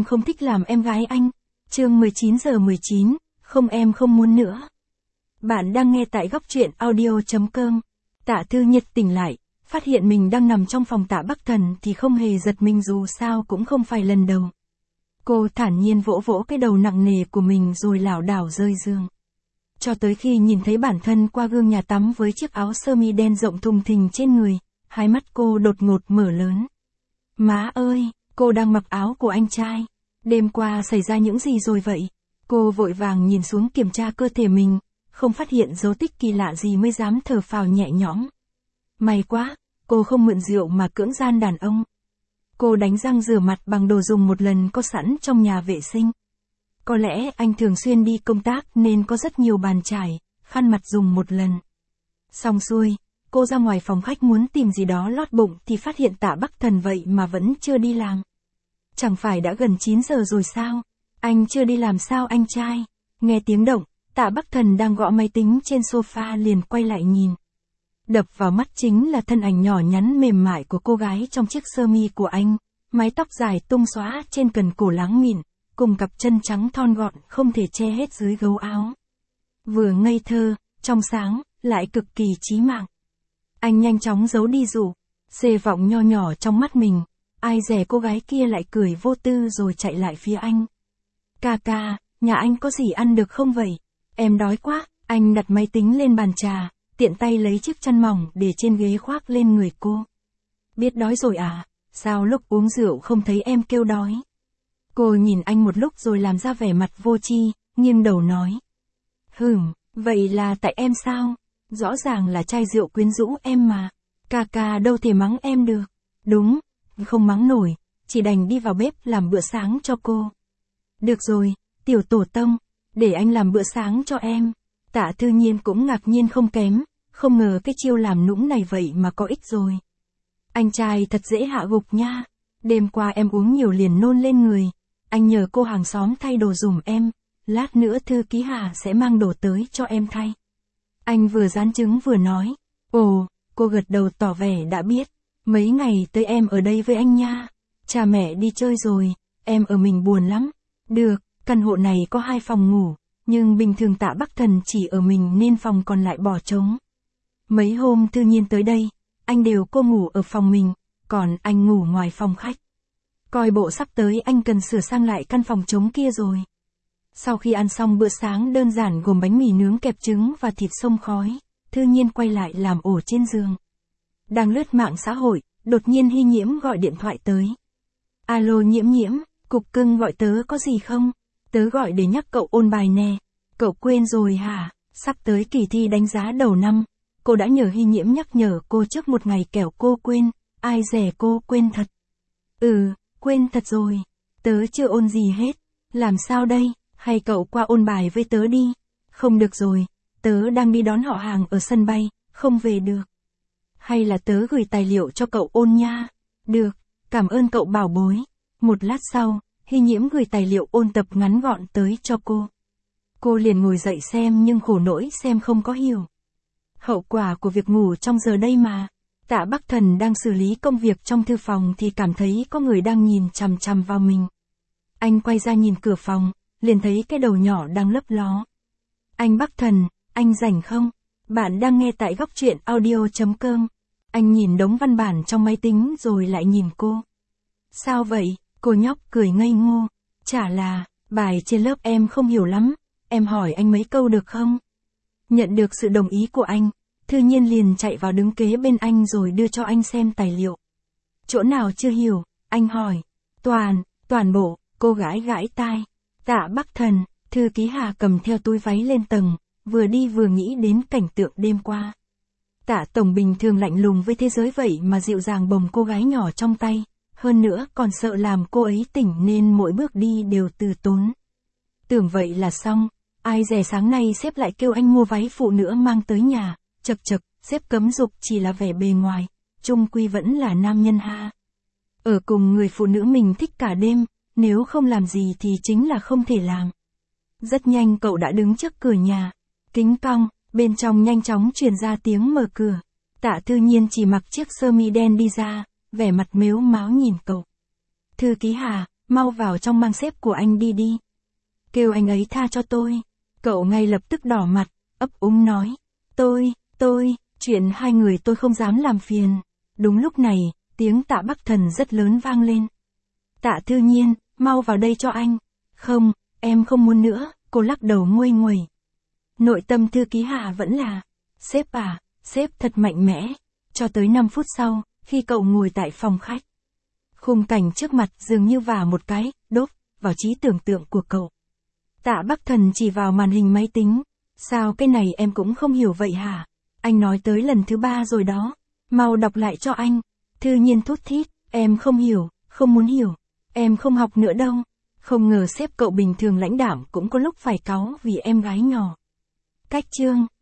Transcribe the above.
Em không thích làm em gái anh. Chương 19:19, không em không muốn nữa. Bạn đang nghe tại góc truyện audio.com. Tạ Thư nhiệt tỉnh lại, phát hiện mình đang nằm trong phòng Tạ Bắc Thần thì không hề giật mình, dù sao cũng không phải lần đầu. Cô thản nhiên vỗ vỗ cái đầu nặng nề của mình rồi lảo đảo rơi giường. Cho tới khi nhìn thấy bản thân qua gương nhà tắm với chiếc áo sơ mi đen rộng thùng thình trên người, hai mắt cô đột ngột mở lớn. Má ơi, cô đang mặc áo của anh trai. Đêm qua xảy ra những gì rồi vậy? Cô vội vàng nhìn xuống kiểm tra cơ thể mình, không phát hiện dấu tích kỳ lạ gì mới dám thở phào nhẹ nhõm. May quá, cô không mượn rượu mà cưỡng gian đàn ông. Cô đánh răng rửa mặt bằng đồ dùng một lần có sẵn trong nhà vệ sinh. Có lẽ anh thường xuyên đi công tác nên có rất nhiều bàn chải, khăn mặt dùng một lần. Xong xuôi, cô ra ngoài phòng khách muốn tìm gì đó lót bụng thì phát hiện Tạ Bắc Thần vậy mà vẫn chưa đi làm. Chẳng phải đã gần 9 giờ rồi sao? Anh chưa đi làm sao anh trai? Nghe tiếng động, Tạ Bắc Thần đang gõ máy tính trên sofa liền quay lại nhìn. Đập vào mắt chính là thân ảnh nhỏ nhắn mềm mại của cô gái trong chiếc sơ mi của anh, mái tóc dài tung xõa trên cần cổ láng mịn, cùng cặp chân trắng thon gọn không thể che hết dưới gấu áo. Vừa ngây thơ, trong sáng, lại cực kỳ chí mạng. Anh nhanh chóng giấu đi dụ, xê vọng nho nhỏ trong mắt mình, ai dè cô gái kia lại cười vô tư rồi chạy lại phía anh. Ca ca, nhà anh có gì ăn được không vậy? Em đói quá. Anh đặt máy tính lên bàn trà, tiện tay lấy chiếc chăn mỏng để trên ghế khoác lên người cô. Biết đói rồi à? Sao lúc uống rượu không thấy em kêu đói? Cô nhìn anh một lúc rồi làm ra vẻ mặt vô tri, nghiêng đầu nói. Vậy là tại em sao? Rõ ràng là chai rượu quyến rũ em mà. Ca ca đâu thể mắng em được. Đúng, không mắng nổi, chỉ đành đi vào bếp làm bữa sáng cho cô. Được rồi, tiểu tổ tông, để anh làm bữa sáng cho em. Tạ Thư Nhiên cũng ngạc nhiên không kém, không ngờ cái chiêu làm nũng này vậy mà có ích rồi. Anh trai thật dễ hạ gục nha. Đêm qua em uống nhiều liền nôn lên người. Anh nhờ cô hàng xóm thay đồ dùm em, lát nữa thư ký Hà sẽ mang đồ tới cho em thay. Anh vừa rán trứng vừa nói. Ồ, cô gật đầu tỏ vẻ đã biết. Mấy ngày tới em ở đây với anh nha. Cha mẹ đi chơi rồi, em ở mình buồn lắm. Được, căn hộ này có 2 phòng ngủ, nhưng bình thường Tạ Bắc Thần chỉ ở mình nên phòng còn lại bỏ trống. Mấy hôm Thư Nhiên tới đây, anh đều cô ngủ ở phòng mình, còn anh ngủ ngoài phòng khách. Coi bộ sắp tới anh cần sửa sang lại căn phòng trống kia rồi. Sau khi ăn xong bữa sáng đơn giản gồm bánh mì nướng kẹp trứng và thịt xông khói, Thư Nhiên quay lại làm ổ trên giường. Đang lướt mạng xã hội, đột nhiên Hy Nhiễm gọi điện thoại tới. Alo Nhiễm Nhiễm, cục cưng gọi tớ có gì không? Tớ gọi để nhắc cậu ôn bài nè. Cậu quên rồi hả? Sắp tới kỳ thi đánh giá đầu năm. Cô đã nhờ Hy Nhiễm nhắc nhở cô trước một ngày kẻo cô quên. Ai dè cô quên thật. Quên thật rồi. Tớ chưa ôn gì hết. Làm sao đây? Hay cậu qua ôn bài với tớ đi. Không được rồi. Tớ đang đi đón họ hàng ở sân bay, không về được. Hay là tớ gửi tài liệu cho cậu ôn nha. Được, cảm ơn cậu bảo bối. Một lát sau, Hy Nhiễm gửi tài liệu ôn tập ngắn gọn tới cho cô. Cô liền ngồi dậy xem nhưng khổ nỗi xem không có hiểu. Hậu quả của việc ngủ trong giờ đây mà. Tạ Bắc Thần đang xử lý công việc trong thư phòng thì cảm thấy có người đang nhìn chằm chằm vào mình. Anh quay ra nhìn cửa phòng, liền thấy cái đầu nhỏ đang lấp ló. Anh Bắc Thần, anh rảnh không? Bạn đang nghe tại góc truyện audio.com. Anh nhìn đống văn bản trong máy tính rồi lại nhìn cô. Sao vậy? Cô nhóc cười ngây ngô. Chả là, bài trên lớp em không hiểu lắm, em hỏi anh mấy câu được không? Nhận được sự đồng ý của anh, Thư Nhiên liền chạy vào đứng kế bên anh rồi đưa cho anh xem tài liệu. Chỗ nào chưa hiểu? Anh hỏi. Toàn bộ, cô gái gãi tai. Tạ Bắc Thần, thư ký Hà cầm theo túi váy lên tầng, vừa đi vừa nghĩ đến cảnh tượng đêm qua. Tạ Tổng bình thường lạnh lùng với thế giới vậy mà dịu dàng bồng cô gái nhỏ trong tay, hơn nữa còn sợ làm cô ấy tỉnh nên mỗi bước đi đều từ tốn. Tưởng vậy là xong, ai dè sáng nay sếp lại kêu anh mua váy phụ nữa mang tới nhà, chật, sếp cấm dục chỉ là vẻ bề ngoài, chung quy vẫn là nam nhân ha. Ở cùng người phụ nữ mình thích cả đêm, nếu không làm gì thì chính là không thể làm. Rất nhanh cậu đã đứng trước cửa nhà, kính cong, bên trong nhanh chóng truyền ra tiếng mở cửa. Tạ Thư Nhiên chỉ mặc chiếc sơ mi đen đi ra, vẻ mặt mếu máo nhìn cậu. Thư ký Hà, mau vào trong mang sếp của anh đi đi. Kêu anh ấy tha cho tôi. Cậu ngay lập tức đỏ mặt, ấp úng nói. Tôi, chuyện hai người tôi không dám làm phiền. Đúng lúc này, tiếng Tạ Bắc Thần rất lớn vang lên. Tạ Thư Nhiên, mau vào đây cho anh. Không, em không muốn nữa, cô lắc đầu nguây nguẩy. Nội tâm thư ký Hạ vẫn là, sếp à, sếp thật mạnh mẽ. Cho tới 5 phút sau, khi cậu ngồi tại phòng khách. Khung cảnh trước mặt dường như vả một cái, đốt, vào trí tưởng tượng của cậu. Tạ Bắc Thần chỉ vào màn hình máy tính. Sao cái này em cũng không hiểu vậy hả? Anh nói tới lần thứ 3 rồi đó. Mau đọc lại cho anh. Thư Nhiên thút thít, em không hiểu, không muốn hiểu. Em không học nữa đâu. Không ngờ sếp cậu bình thường lãnh đạm cũng có lúc phải cáu vì em gái nhỏ. Cách chương